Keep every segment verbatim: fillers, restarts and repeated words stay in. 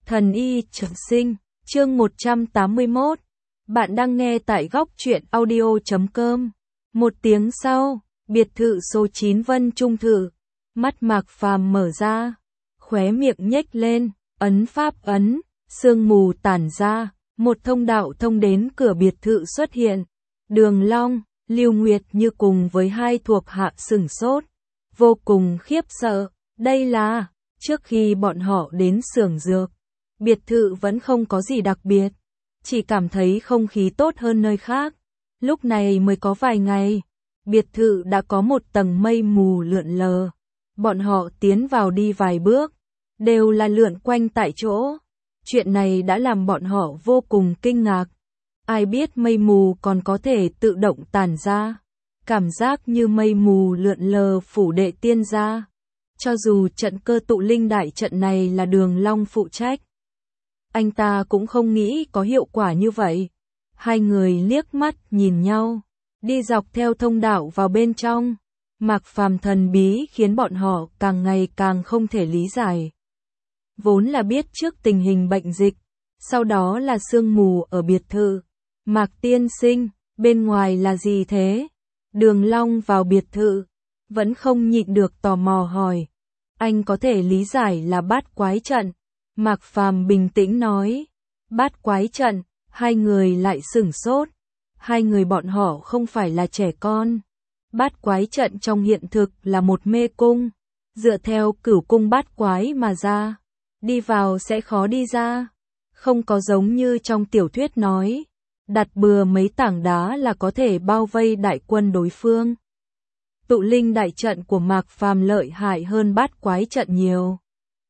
Thần y trường sinh, chương một trăm tám mươi mốt. Bạn đang nghe tại góc truyện audio chấm com. Một tiếng sau, biệt thự số chín Vân Trung Thự. Mắt Mạc Phàm mở ra, khóe miệng nhếch lên, ấn pháp ấn, sương mù tản ra, một thông đạo thông đến cửa biệt thự xuất hiện. Đường Long, Lưu Nguyệt Như cùng với hai thuộc hạ sửng sốt, vô cùng khiếp sợ. Đây là, trước khi bọn họ đến xưởng dược, biệt thự vẫn không có gì đặc biệt, chỉ cảm thấy không khí tốt hơn nơi khác. Lúc này mới có vài ngày, biệt thự đã có một tầng mây mù lượn lờ. Bọn họ tiến vào đi vài bước, đều là lượn quanh tại chỗ. Chuyện này đã làm bọn họ vô cùng kinh ngạc. Ai biết mây mù còn có thể tự động tản ra. Cảm giác như mây mù lượn lờ phủ đệ tiên gia. Cho dù trận cơ tụ linh đại trận này là Đường Long phụ trách, anh ta cũng không nghĩ có hiệu quả như vậy. Hai người liếc mắt nhìn nhau, đi dọc theo thông đạo vào bên trong. Mạc Phàm thần bí khiến bọn họ càng ngày càng không thể lý giải. Vốn là biết trước tình hình bệnh dịch, sau đó là sương mù ở biệt thự. Mạc tiên sinh, bên ngoài là gì thế? Đường Long vào biệt thự, vẫn không nhịn được tò mò hỏi. Anh có thể lý giải là bát quái trận. Mạc Phàm bình tĩnh nói. Bát quái trận, hai người lại sửng sốt. Hai người bọn họ không phải là trẻ con. Bát quái trận trong hiện thực là một mê cung, dựa theo cửu cung bát quái mà ra. Đi vào sẽ khó đi ra. Không có giống như trong tiểu thuyết nói, đặt bừa mấy tảng đá là có thể bao vây đại quân đối phương. Tụ linh đại trận của Mạc Phàm lợi hại hơn bát quái trận nhiều.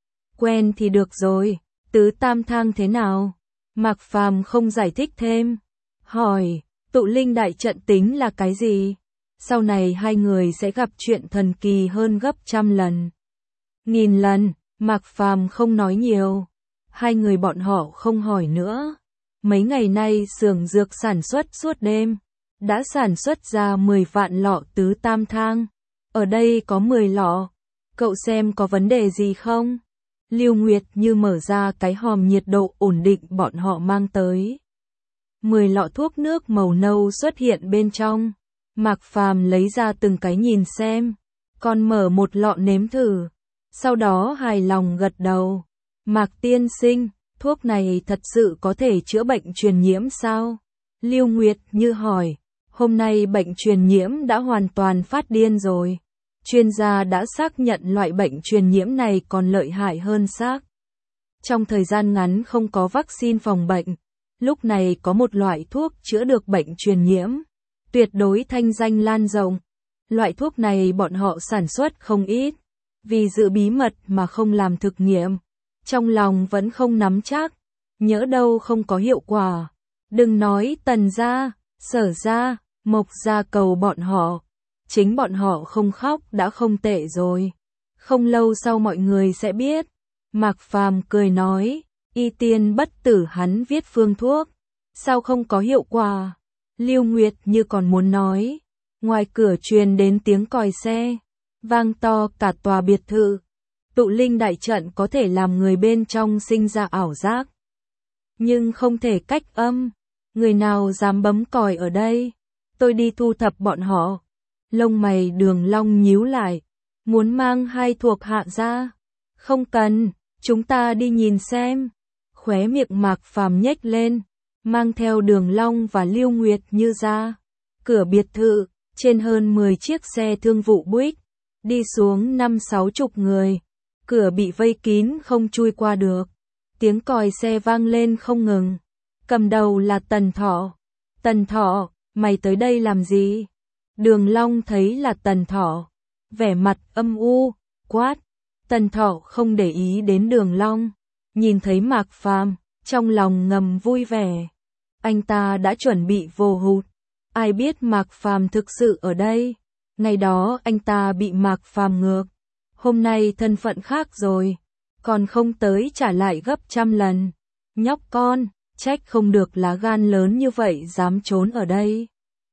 Quen thì được rồi, tứ tam thang thế nào? Mạc Phàm không giải thích thêm. Hỏi, tụ linh đại trận tính là cái gì? Sau này hai người sẽ gặp chuyện thần kỳ hơn gấp trăm lần. Nghìn lần, Mạc Phàm không nói nhiều. Hai người bọn họ không hỏi nữa. Mấy ngày nay xưởng dược sản xuất suốt đêm, đã sản xuất ra mười vạn lọ tứ tam thang. Ở đây có mười lọ. Cậu xem có vấn đề gì không? Lưu Nguyệt Như mở ra cái hòm nhiệt độ ổn định bọn họ mang tới. mười lọ thuốc nước màu nâu xuất hiện bên trong. Mạc Phàm lấy ra từng cái nhìn xem, còn mở một lọ nếm thử. Sau đó hài lòng gật đầu. Mạc tiên sinh, thuốc này thật sự có thể chữa bệnh truyền nhiễm sao? Lưu Nguyệt Như hỏi. Hôm nay bệnh truyền nhiễm đã hoàn toàn phát điên rồi. Chuyên gia đã xác nhận loại bệnh truyền nhiễm này còn lợi hại hơn SARS. Trong thời gian ngắn không có vaccine phòng bệnh, lúc này có một loại thuốc chữa được bệnh truyền nhiễm, tuyệt đối thanh danh lan rộng. Loại thuốc này bọn họ sản xuất không ít, vì giữ bí mật mà không làm thực nghiệm. Trong lòng vẫn không nắm chắc, nhỡ đâu không có hiệu quả. Đừng nói Tần gia, Sở gia, Mộc gia cầu bọn họ. Chính bọn họ không khóc đã không tệ rồi. Không lâu sau mọi người sẽ biết. Mạc Phàm cười nói, y tiên bất tử hắn viết phương thuốc, sao không có hiệu quả? Lưu Nguyệt Như còn muốn nói. Ngoài cửa truyền đến tiếng còi xe, vang to cả tòa biệt thự. Tụ linh đại trận có thể làm người bên trong sinh ra ảo giác, nhưng không thể cách âm. Người nào dám bấm còi ở đây? Tôi đi thu thập bọn họ. Lông mày Đường Long nhíu lại, muốn mang hai thuộc hạ ra. Không cần, chúng ta đi nhìn xem. Khóe miệng Mạc Phàm nhếch lên, mang theo Đường Long và Lưu Nguyệt Như ra. Cửa biệt thự, trên hơn mười chiếc xe thương vụ Buick, đi xuống năm sáu chục người. Cửa bị vây kín không chui qua được. Tiếng còi xe vang lên không ngừng. Cầm đầu là Tần Thọ. Tần Thọ, mày tới đây làm gì? Đường Long thấy là Tần Thọ, vẻ mặt âm u, quát. Tần Thọ không để ý đến Đường Long, nhìn thấy Mạc Phàm, trong lòng ngầm vui vẻ. Anh ta đã chuẩn bị vồ hụt, ai biết Mạc Phàm thực sự ở đây. Ngày đó anh ta bị Mạc Phàm ngược, hôm nay thân phận khác rồi, còn không tới trả lại gấp trăm lần. Nhóc con, trách không được lá gan lớn như vậy dám trốn ở đây.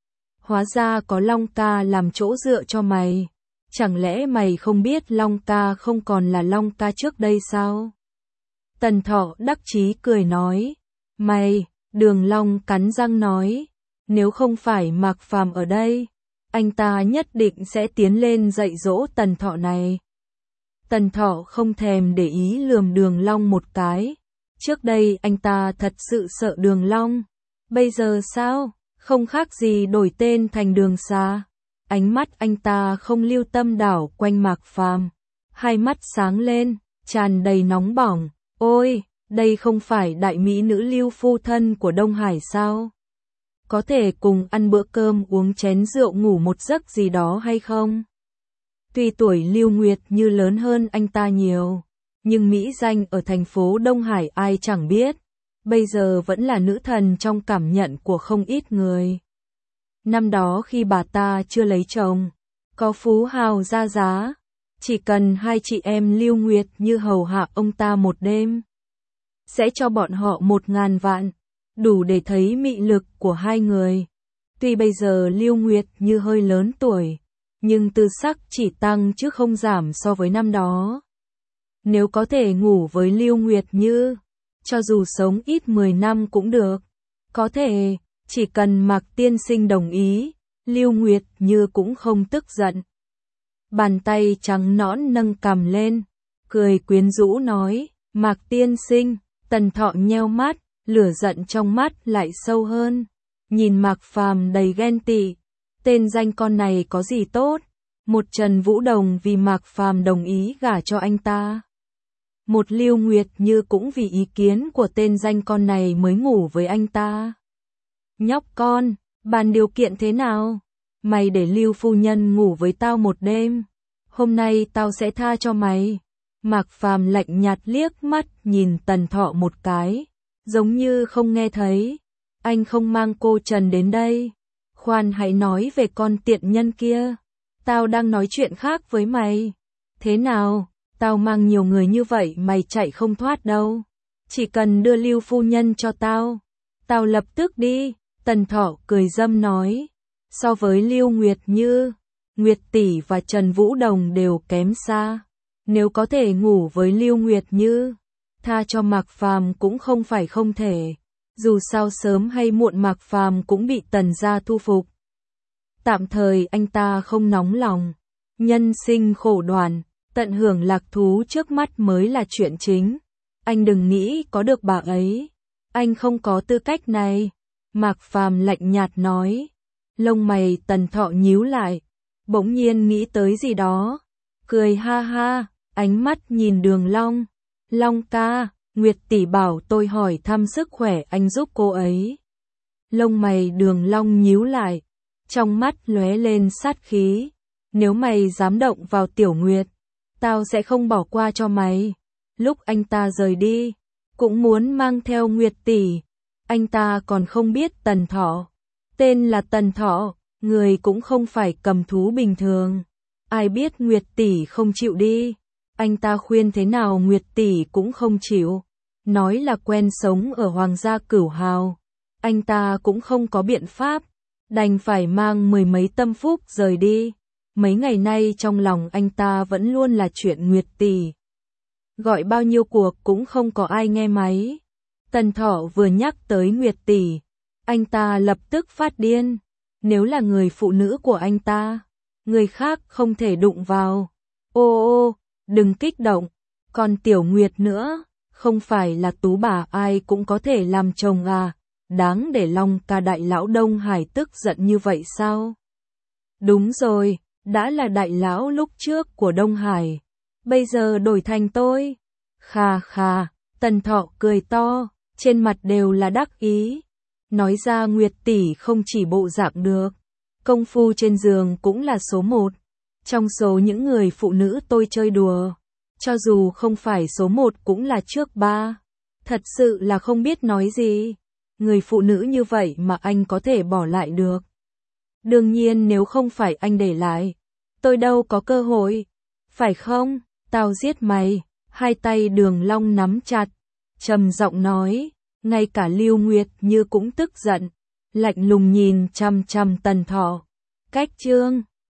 Hóa ra có Long ca làm chỗ dựa cho mày. Chẳng lẽ mày không biết Long ca không còn là Long ca trước đây sao? Tần Thọ đắc chí cười nói. Mày, Đường Long cắn răng nói. Nếu không phải Mạc Phàm ở đây, anh ta nhất định sẽ tiến lên dạy dỗ Tần Thọ này. Tần Thọ không thèm để ý lườm Đường Long một cái. Trước đây anh ta thật sự sợ Đường Long. Bây giờ sao? Không khác gì đổi tên thành Đường Xà. Ánh mắt anh ta không lưu tâm đảo quanh Mạc Phàm. Hai mắt sáng lên, tràn đầy nóng bỏng. Ôi, đây không phải đại mỹ nữ Lưu phu thân của Đông Hải sao? Có thể cùng ăn bữa cơm uống chén rượu ngủ một giấc gì đó hay không? Tuy tuổi Lưu Nguyệt Như lớn hơn anh ta nhiều, nhưng mỹ danh ở thành phố Đông Hải ai chẳng biết, bây giờ vẫn là nữ thần trong cảm nhận của không ít người. Năm đó khi bà ta chưa lấy chồng, có phú hào ra giá, chỉ cần hai chị em Lưu Nguyệt Như hầu hạ ông ta một đêm, sẽ cho bọn họ một ngàn vạn, đủ để thấy mị lực của hai người. Tuy bây giờ Lưu Nguyệt Như hơi lớn tuổi, nhưng tư sắc chỉ tăng chứ không giảm so với năm đó. Nếu có thể ngủ với Lưu Nguyệt Như, cho dù sống ít mười năm cũng được. Có thể, chỉ cần Mạc tiên sinh đồng ý, Lưu Nguyệt Như cũng không tức giận. Bàn tay trắng nõn nâng cằm lên, cười quyến rũ nói, Mạc tiên sinh. Tần Thọ nheo mắt, lửa giận trong mắt lại sâu hơn. Nhìn Mạc Phàm đầy ghen tị. Tên danh con này có gì tốt? Một Trần Vũ Đồng vì Mạc Phàm đồng ý gả cho anh ta. Một Lưu Nguyệt Như cũng vì ý kiến của tên danh con này mới ngủ với anh ta. Nhóc con, bàn điều kiện thế nào? Mày để Lưu phu nhân ngủ với tao một đêm. Hôm nay tao sẽ tha cho mày. Mạc Phàm lạnh nhạt liếc mắt nhìn Tần Thọ một cái, giống như không nghe thấy. Anh không mang cô Trần đến đây. Khoan hãy nói về con tiện nhân kia. Tao đang nói chuyện khác với mày. Thế nào, tao mang nhiều người như vậy mày chạy không thoát đâu. Chỉ cần đưa Lưu phu nhân cho tao, tao lập tức đi. Tần Thọ cười dâm nói. So với Lưu Nguyệt Như, Nguyệt tỷ và Trần Vũ Đồng đều kém xa. Nếu có thể ngủ với Lưu Nguyệt Như, tha cho Mạc Phàm cũng không phải không thể. Dù sao sớm hay muộn Mạc Phàm cũng bị Tần gia thu phục. Tạm thời anh ta không nóng lòng. Nhân sinh khổ đoàn, tận hưởng lạc thú trước mắt mới là chuyện chính. Anh đừng nghĩ có được bà ấy. Anh không có tư cách này. Mạc Phàm lạnh nhạt nói. Lông mày Tần Thọ nhíu lại. Bỗng nhiên nghĩ tới gì đó. Cười ha ha, ánh mắt nhìn Đường Long. Long ca, Nguyệt tỷ bảo tôi hỏi thăm sức khỏe anh giúp cô ấy. Lông mày Đường Long nhíu lại. Trong mắt lóe lên sát khí. Nếu mày dám động vào Tiểu Nguyệt, tao sẽ không bỏ qua cho mày. Lúc anh ta rời đi, cũng muốn mang theo Nguyệt tỷ. Anh ta còn không biết Tần Thọ. Tên là Tần Thọ, người cũng không phải cầm thú bình thường. Ai biết Nguyệt tỷ không chịu đi. Anh ta khuyên thế nào Nguyệt tỷ cũng không chịu. Nói là quen sống ở Hoàng gia Cửu Hào. Anh ta cũng không có biện pháp. Đành phải mang mười mấy tâm phúc rời đi. Mấy ngày nay trong lòng anh ta vẫn luôn là chuyện Nguyệt tỷ. Gọi bao nhiêu cuộc cũng không có ai nghe máy. Tần Thọ vừa nhắc tới Nguyệt tỷ, anh ta lập tức phát điên. Nếu là người phụ nữ của anh ta, người khác không thể đụng vào. Ô ô, đừng kích động. Còn Tiểu Nguyệt nữa, không phải là tú bà ai cũng có thể làm chồng à. Đáng để Long ca đại lão Đông Hải tức giận như vậy sao? Đúng rồi, đã là đại lão lúc trước của Đông Hải. Bây giờ đổi thành tôi. Khà khà, Tần Thọ cười to, trên mặt đều là đắc ý. Nói ra Nguyệt tỷ không chỉ bộ dạng được, công phu trên giường cũng là số một. Trong số những người phụ nữ tôi chơi đùa, cho dù không phải số một cũng là trước ba. Thật sự là không biết nói gì. Người phụ nữ như vậy mà anh có thể bỏ lại được. Đương nhiên nếu không phải anh để lại, tôi đâu có cơ hội. Phải không? Tao giết mày. Hai tay Đường Long nắm chặt, trầm giọng nói. Ngay cả Lưu Nguyệt Như cũng tức giận, lạnh lùng nhìn chằm chằm Tần Thọ. Cách chương